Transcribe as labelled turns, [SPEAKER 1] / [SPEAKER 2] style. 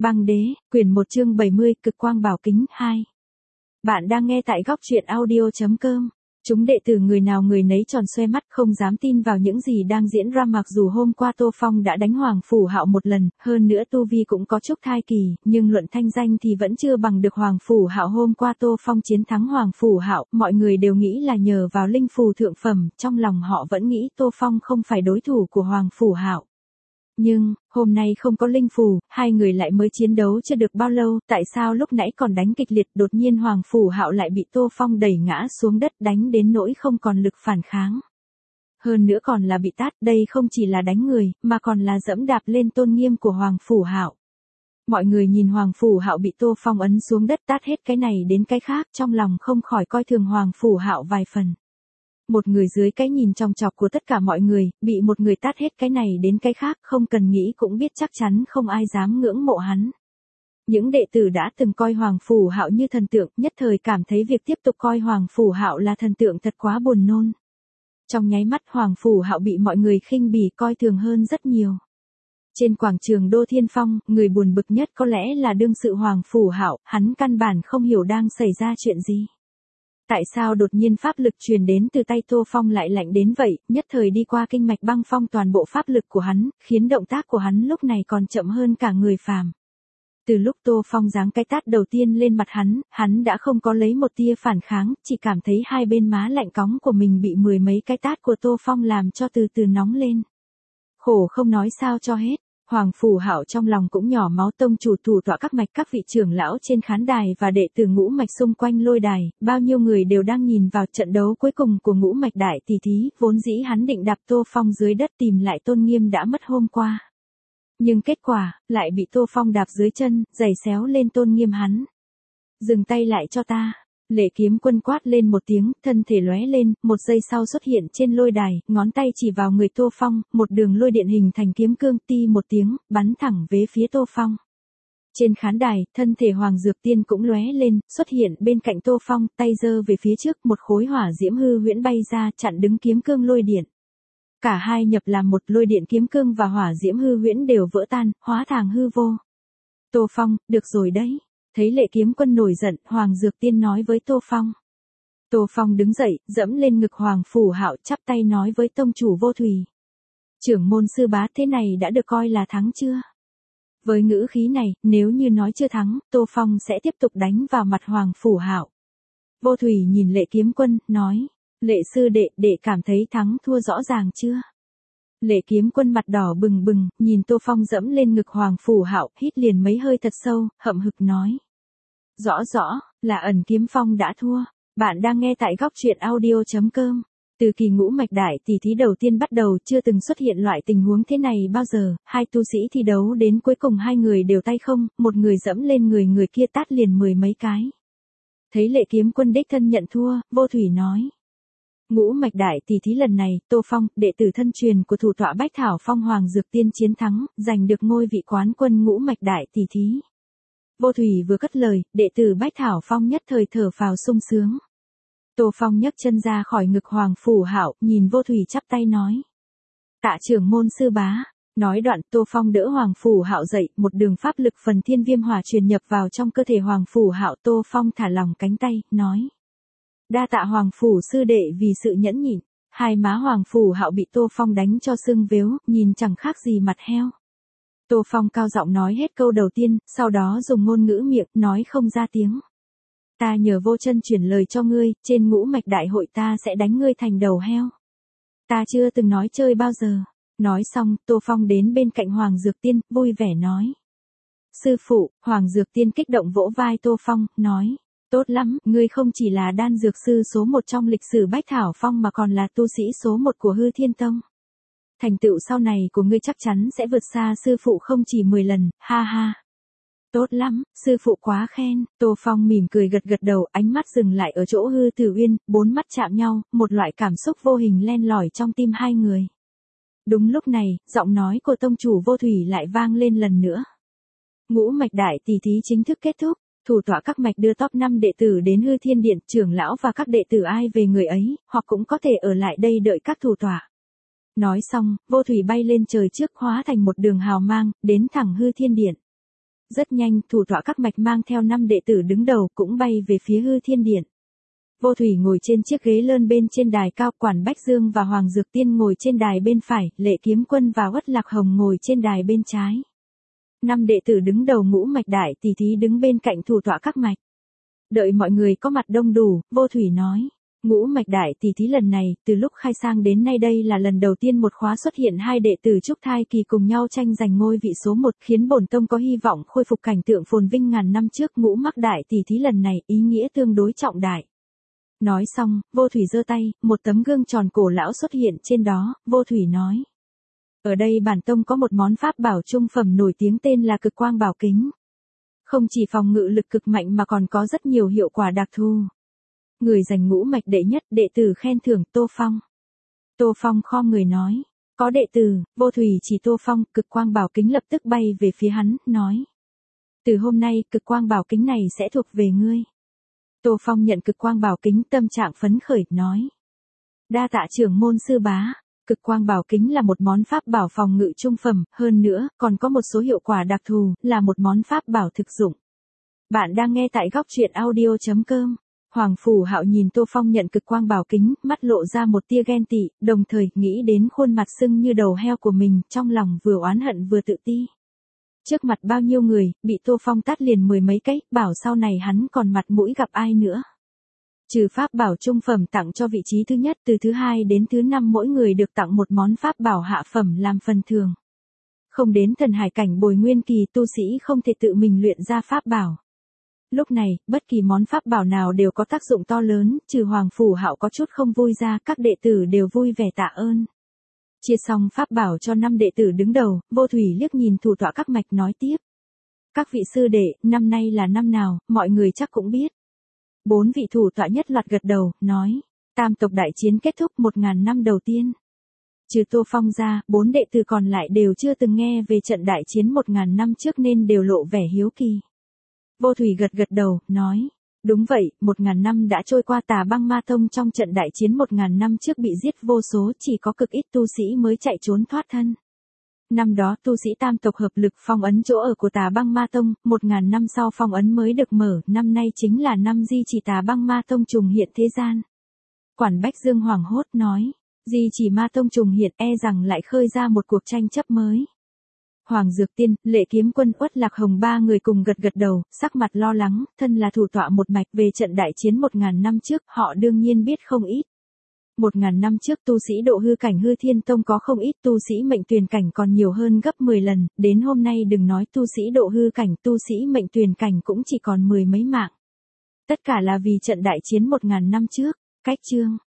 [SPEAKER 1] Băng đế, quyển 1 chương 70, cực quang bảo kính 2. Bạn đang nghe tại góc truyện audio.com. Chúng đệ tử người nào người nấy tròn xoe mắt không dám tin vào những gì đang diễn ra, mặc dù hôm qua Tô Phong đã đánh Hoàng Phủ Hạo một lần, hơn nữa tu vi cũng có chút thai kỳ, nhưng luận thanh danh thì vẫn chưa bằng được Hoàng Phủ Hạo. Hôm qua Tô Phong chiến thắng Hoàng Phủ Hạo, mọi người đều nghĩ là nhờ vào linh phù thượng phẩm, trong lòng họ vẫn nghĩ Tô Phong không phải đối thủ của Hoàng Phủ Hạo. Nhưng, hôm nay không có linh phù, hai người lại mới chiến đấu chưa được bao lâu, tại sao lúc nãy còn đánh kịch liệt đột nhiên Hoàng Phủ Hạo lại bị Tô Phong đẩy ngã xuống đất, đánh đến nỗi không còn lực phản kháng. Hơn nữa còn là bị tát, đây không chỉ là đánh người, mà còn là dẫm đạp lên tôn nghiêm của Hoàng Phủ Hạo. Mọi người nhìn Hoàng Phủ Hạo bị Tô Phong ấn xuống đất tát hết cái này đến cái khác, trong lòng không khỏi coi thường Hoàng Phủ Hạo vài phần. Một người dưới cái nhìn chòng chọc của tất cả mọi người, bị một người tát hết cái này đến cái khác, không cần nghĩ cũng biết chắc chắn không ai dám ngưỡng mộ hắn. Những đệ tử đã từng coi Hoàng Phủ Hạo như thần tượng, nhất thời cảm thấy việc tiếp tục coi Hoàng Phủ Hạo là thần tượng thật quá buồn nôn. Trong nháy mắt Hoàng Phủ Hạo bị mọi người khinh bỉ coi thường hơn rất nhiều. Trên quảng trường Đô Thiên Phong, người buồn bực nhất có lẽ là đương sự Hoàng Phủ Hạo, hắn căn bản không hiểu đang xảy ra chuyện gì. Tại sao đột nhiên pháp lực truyền đến từ tay Tô Phong lại lạnh đến vậy, nhất thời đi qua kinh mạch băng phong toàn bộ pháp lực của hắn, khiến động tác của hắn lúc này còn chậm hơn cả người phàm. Từ lúc Tô Phong giáng cái tát đầu tiên lên mặt hắn đã không có lấy một tia phản kháng, chỉ cảm thấy hai bên má lạnh cóng của mình bị mười mấy cái tát của Tô Phong làm cho từ từ nóng lên. Khổ không nói sao cho hết. Hoàng Phủ Hạo trong lòng cũng nhỏ máu, tông chủ thủ tọa các mạch, các vị trưởng lão trên khán đài và đệ tử ngũ mạch xung quanh lôi đài, bao nhiêu người đều đang nhìn vào trận đấu cuối cùng của ngũ mạch đại tỷ thí, vốn dĩ hắn định đạp Tô Phong dưới đất tìm lại tôn nghiêm đã mất hôm qua. Nhưng kết quả, lại bị Tô Phong đạp dưới chân, giày xéo lên tôn nghiêm hắn. Dừng tay lại cho ta. Lệ Kiếm Quân quát lên một tiếng, thân thể lóe lên, một giây sau xuất hiện trên lôi đài, ngón tay chỉ vào người Tô Phong, một đường lôi điện hình thành kiếm cương, ti một tiếng, bắn thẳng về phía Tô Phong. Trên khán đài, thân thể Hoàng Dược Tiên cũng lóe lên, xuất hiện bên cạnh Tô Phong, tay giơ về phía trước, một khối hỏa diễm hư huyễn bay ra, chặn đứng kiếm cương lôi điện. Cả hai nhập làm một, lôi điện kiếm cương và hỏa diễm hư huyễn đều vỡ tan, hóa thành hư vô. Tô Phong, được rồi đấy. Thấy Lệ Kiếm Quân nổi giận, Hoàng Dược Tiên nói với Tô Phong. Tô Phong đứng dậy, dẫm lên ngực Hoàng Phủ Hạo, chắp tay nói với tông chủ Vô Thủy. Trưởng môn sư bá, thế này đã được coi là thắng chưa? Với ngữ khí này, nếu như nói chưa thắng, Tô Phong sẽ tiếp tục đánh vào mặt Hoàng Phủ Hạo. Vô Thủy nhìn Lệ Kiếm Quân, nói. Lệ sư đệ, đệ cảm thấy thắng thua rõ ràng chưa? Lệ Kiếm Quân mặt đỏ bừng bừng, nhìn Tô Phong dẫm lên ngực Hoàng Phủ Hạo, hít liền mấy hơi thật sâu, hậm hực nói. Rõ, là Ẩn Kiếm Phong đã thua. Bạn đang nghe tại góc truyện audio.com. Từ kỳ ngũ mạch đại tỷ thí đầu tiên bắt đầu, chưa từng xuất hiện loại tình huống thế này bao giờ, hai tu sĩ thi đấu đến cuối cùng hai người đều tay không, một người dẫm lên người kia tát liền mười mấy cái. Thấy Lệ Kiếm Quân đích thân nhận thua, Vô Thủy nói. Ngũ mạch đại tỷ thí lần này, Tô Phong, đệ tử thân truyền của thủ tọa Bách Thảo Phong Hoàng Dược Tiên chiến thắng, giành được ngôi vị quán quân ngũ mạch đại tỷ thí. Vô Thủy vừa cất lời, đệ tử Bách Thảo Phong nhất thời thở phào sung sướng. Tô Phong nhấc chân ra khỏi ngực Hoàng Phủ Hạo, nhìn Vô Thủy chắp tay nói. Tạ trưởng môn sư bá. Nói đoạn, Tô Phong đỡ Hoàng Phủ Hạo dậy, một đường pháp lực phần thiên viêm hỏa truyền nhập vào trong cơ thể Hoàng Phủ Hạo. Tô Phong thả lỏng cánh tay, nói. Đa tạ Hoàng Phủ sư đệ vì sự nhẫn nhịn. Hai má Hoàng Phủ Hạo bị Tô Phong đánh cho sưng vếu, nhìn chẳng khác gì mặt heo. Tô Phong cao giọng nói hết câu đầu tiên, sau đó dùng ngôn ngữ miệng, nói không ra tiếng. Ta nhờ Vô Chân chuyển lời cho ngươi, trên ngũ mạch đại hội ta sẽ đánh ngươi thành đầu heo. Ta chưa từng nói chơi bao giờ. Nói xong, Tô Phong đến bên cạnh Hoàng Dược Tiên, vui vẻ nói. Sư phụ, Hoàng Dược Tiên kích động vỗ vai Tô Phong, nói. Tốt lắm, ngươi không chỉ là đan dược sư số 1 trong lịch sử Bách Thảo Phong mà còn là tu sĩ số 1 của Hư Thiên Tông. Thành tựu sau này của ngươi chắc chắn sẽ vượt xa sư phụ không chỉ 10 lần, ha ha. Tốt lắm, sư phụ quá khen. Tô Phong mỉm cười gật gật đầu, ánh mắt dừng lại ở chỗ Hư Tử Uyên, bốn mắt chạm nhau, một loại cảm xúc vô hình len lỏi trong tim hai người. Đúng lúc này, giọng nói của tông chủ Vô Thủy lại vang lên lần nữa. Ngũ mạch đại tỷ thí chính thức kết thúc. Thủ tọa các mạch đưa top 5 đệ tử đến Hư Thiên Điện, trưởng lão và các đệ tử ai về người ấy, hoặc cũng có thể ở lại đây đợi các thủ tọa. Nói xong, Vô Thủy bay lên trời trước hóa thành một đường hào mang, đến thẳng Hư Thiên Điện. Rất nhanh, thủ tọa các mạch mang theo 5 đệ tử đứng đầu cũng bay về phía Hư Thiên Điện. Vô Thủy ngồi trên chiếc ghế lơn bên trên đài cao, Quản Bách Dương và Hoàng Dược Tiên ngồi trên đài bên phải, Lệ Kiếm Quân và Uất Lạc Hồng ngồi trên đài bên trái. 5 đệ tử đứng đầu Ngũ Mạch Đại Tỷ Thí đứng bên cạnh thủ tọa các mạch. Đợi mọi người có mặt đông đủ, Vô Thủy nói, Ngũ Mạch Đại Tỷ Thí lần này, từ lúc khai sang đến nay đây là lần đầu tiên một khóa xuất hiện 2 đệ tử trúc thai kỳ cùng nhau tranh giành ngôi vị số 1, khiến bổn tông có hy vọng khôi phục cảnh tượng phồn vinh ngàn năm trước. Ngũ Mạch Đại Tỷ Thí lần này ý nghĩa tương đối trọng đại. Nói xong, Vô Thủy giơ tay, một tấm gương tròn cổ lão xuất hiện trên đó, Vô Thủy nói. Ở đây bản tông có một món pháp bảo trung phẩm nổi tiếng tên là Cực Quang Bảo Kính. Không chỉ phòng ngự lực cực mạnh mà còn có rất nhiều hiệu quả đặc thù. Người giành ngũ mạch đệ nhất, đệ tử khen thưởng Tô Phong. Tô Phong khom người nói. Có đệ tử, Vô Thủy chỉ Tô Phong, Cực Quang Bảo Kính lập tức bay về phía hắn, nói. Từ hôm nay, Cực Quang Bảo Kính này sẽ thuộc về ngươi. Tô Phong nhận Cực Quang Bảo Kính, tâm trạng phấn khởi, nói. Đa tạ trưởng môn sư bá. Cực Quang Bảo Kính là một món pháp bảo phòng ngự trung phẩm, hơn nữa, còn có một số hiệu quả đặc thù, là một món pháp bảo thực dụng. Bạn đang nghe tại góc truyện audio.com. Hoàng Phủ Hạo nhìn Tô Phong nhận Cực Quang Bảo Kính, mắt lộ ra một tia ghen tị, đồng thời nghĩ đến khuôn mặt sưng như đầu heo của mình, trong lòng vừa oán hận vừa tự ti. Trước mặt bao nhiêu người, bị Tô Phong tát liền 10 mấy cái, bảo sau này hắn còn mặt mũi gặp ai nữa. Trừ pháp bảo trung phẩm tặng cho vị trí thứ nhất, từ thứ 2 đến thứ 5 mỗi người được tặng một món pháp bảo hạ phẩm làm phần thưởng. Không đến thần hải cảnh bồi nguyên kỳ, tu sĩ không thể tự mình luyện ra pháp bảo. Lúc này, bất kỳ món pháp bảo nào đều có tác dụng to lớn, trừ Hoàng Phủ Hạo có chút không vui ra, các đệ tử đều vui vẻ tạ ơn. Chia xong pháp bảo cho 5 đệ tử đứng đầu, Vô Thủy liếc nhìn thủ tọa các mạch nói tiếp. Các vị sư đệ, năm nay là năm nào, mọi người chắc cũng biết. 4 vị thủ tọa nhất loạt gật đầu, nói. Tam tộc đại chiến kết thúc 1000 năm đầu tiên. Trừ Tô Phong ra, 4 đệ tử còn lại đều chưa từng nghe về trận đại chiến 1000 năm trước nên đều lộ vẻ hiếu kỳ. Vô Thủy gật đầu, nói. Đúng vậy, 1000 năm đã trôi qua, Tà Băng Ma Tông trong trận đại chiến 1000 năm trước bị giết vô số, chỉ có cực ít tu sĩ mới chạy trốn thoát thân. Năm đó tu sĩ tam tộc hợp lực phong ấn chỗ ở của Tà Băng Ma Tông, 1000 năm sau phong ấn mới được mở, năm nay chính là năm di chỉ Tà Băng Ma Tông trùng hiện thế gian. Quản Bách Dương hoảng hốt nói, di chỉ Ma Tông trùng hiện e rằng lại khơi ra một cuộc tranh chấp mới. Hoàng Dược Tiên, Lệ Kiếm Quân, Uất Lạc Hồng ba người cùng gật đầu, sắc mặt lo lắng, thân là thủ tọa một mạch về trận đại chiến 1000 năm trước, họ đương nhiên biết không ít. 1000 năm trước tu sĩ độ hư cảnh Hư Thiên Tông có không ít, tu sĩ mệnh tuyền cảnh còn nhiều hơn gấp 10 lần, đến hôm nay đừng nói tu sĩ độ hư cảnh, tu sĩ mệnh tuyền cảnh cũng chỉ còn 10 mấy mạng. Tất cả là vì trận đại chiến 1000 năm trước. Cách chương